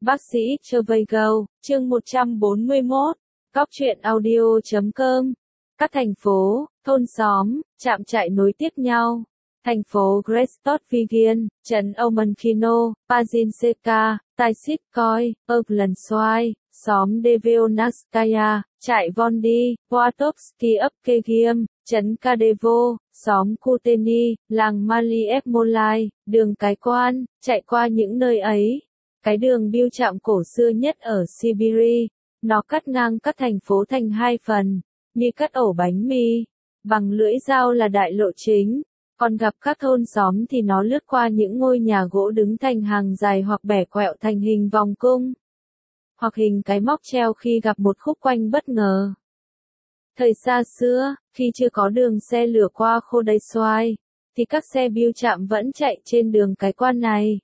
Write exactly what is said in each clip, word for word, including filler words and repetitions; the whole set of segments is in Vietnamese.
Bác sĩ Chevagel, chương một trăm bốn mươi mốt, Cóc truyện audio chấm com. Các thành phố, thôn xóm, trạm trại nối tiếp nhau. Thành phố Grestotvigen, trấn Omenkino, Pazinska, Taisitkoy, Oaklandswai, xóm Devionaskaya, trại Vondi, Poatovsky Upkegium, trấn Kadevo, xóm Kuteny, làng Maliev Molai, đường Cái Quan, chạy qua những nơi ấy. Cái đường bưu trạm cổ xưa nhất ở Siberia, nó cắt ngang các thành phố thành hai phần, như cắt ổ bánh mì, bằng lưỡi dao là đại lộ chính, còn gặp các thôn xóm thì nó lướt qua những ngôi nhà gỗ đứng thành hàng dài hoặc bẻ quẹo thành hình vòng cung, hoặc hình cái móc treo khi gặp một khúc quanh bất ngờ. Thời xa xưa, khi chưa có đường xe lửa qua Khodaysoai, thì các xe bưu trạm vẫn chạy trên đường Cái Quan này.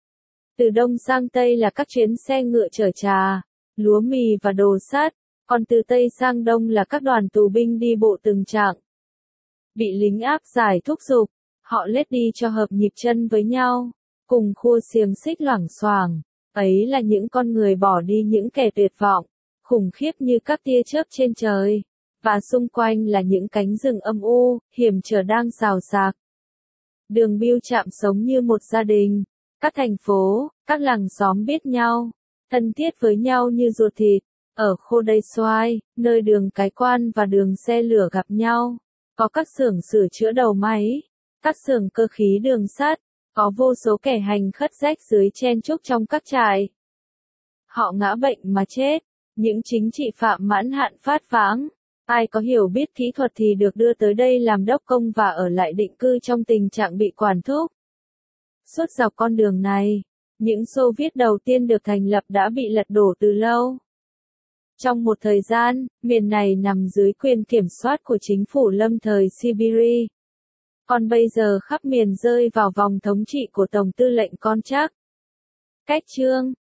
Từ đông sang tây là các chuyến xe ngựa chở trà, lúa mì và đồ sắt, còn từ tây sang đông là các đoàn tù binh đi bộ từng chặng. Bị lính áp giải thúc giục, họ lết đi cho hợp nhịp chân với nhau, cùng khua xiềng xích loảng xoảng. Ấy là những con người bỏ đi những kẻ tuyệt vọng, khủng khiếp như các tia chớp trên trời, và xung quanh là những cánh rừng âm u, hiểm trở đang xào xạc. Đường bưu trạm sống như một gia đình. Các thành phố, các làng xóm biết nhau, thân thiết với nhau như ruột thịt. Ở Khodaysoai, nơi đường Cái Quan và đường xe lửa gặp nhau, có các xưởng sửa chữa đầu máy, các xưởng cơ khí đường sắt, có vô số kẻ hành khất rách dưới chen chúc trong các trại. Họ ngã bệnh mà chết, những chính trị phạm mãn hạn phát vãng. Ai có hiểu biết kỹ thuật thì được đưa tới đây làm đốc công và ở lại định cư trong tình trạng bị quản thúc. Suốt dọc con đường này, những Xô Viết đầu tiên được thành lập đã bị lật đổ từ lâu. Trong một thời gian, miền này nằm dưới quyền kiểm soát của chính phủ lâm thời Siberia. Còn bây giờ khắp miền rơi vào vòng thống trị của Tổng tư lệnh Konchak. Cách chương,